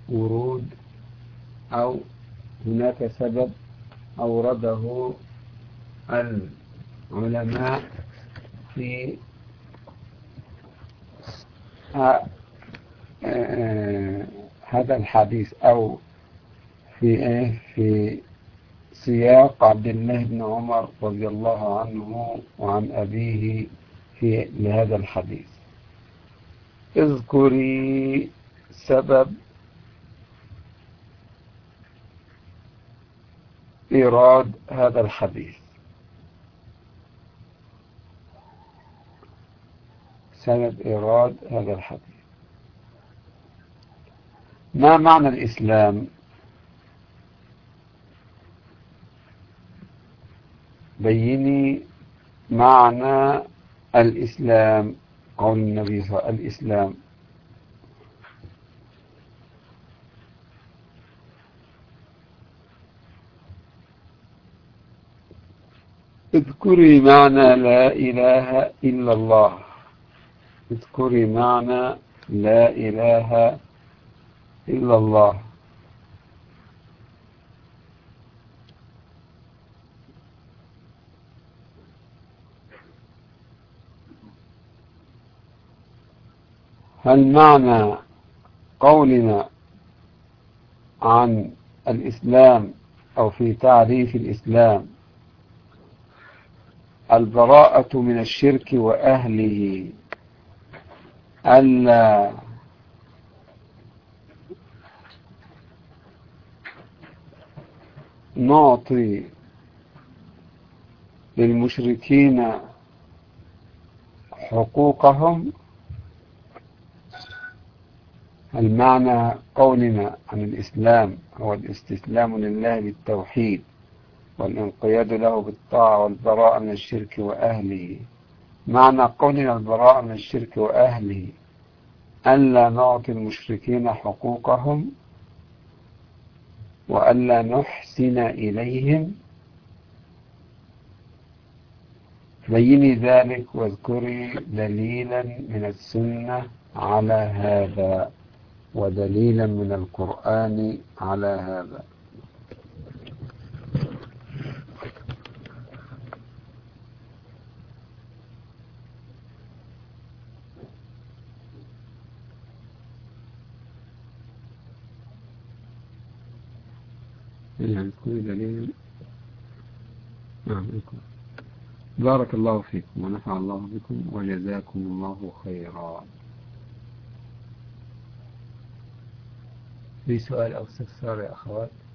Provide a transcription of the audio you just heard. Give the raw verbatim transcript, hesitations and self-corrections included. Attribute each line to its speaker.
Speaker 1: ورود أو هناك سبب أورده العلماء في هذا الحديث أو في في سياق عبد الله بن عمر رضي الله عنه وعن أبيه في لهذا الحديث. اذكري سبب إيراد هذا الحديث. سبب إيراد هذا الحديث. ما معنى الإسلام؟ بيني معنى الإسلام. قول النبي صلى الله عليه وسلم الإسلام. اذكري معنى لا إله إلا الله. اذكري معنى لا إله إلا الله. هل معنى قولنا عن الإسلام أو في تعريف الإسلام البراءة من الشرك وأهله، ألا نعطي للمشركين حقوقهم؟ المعنى قولنا عن الإسلام هو الاستسلام لله بالتوحيد والانقياد له بالطاعة والبراءة من الشرك وأهله. معنى قولنا البراءة من الشرك وأهله ألا نعطي المشركين حقوقهم وألا نحسن إليهم. بيني ذلك واذكري دليلا من السنة على هذا ودليلا من القرآن على هذا. يعني كل دليل. نعم. بارك الله فيكم ونفع الله بكم وجزاكم الله خيرا. في سؤال أو استفسار يا أخوات؟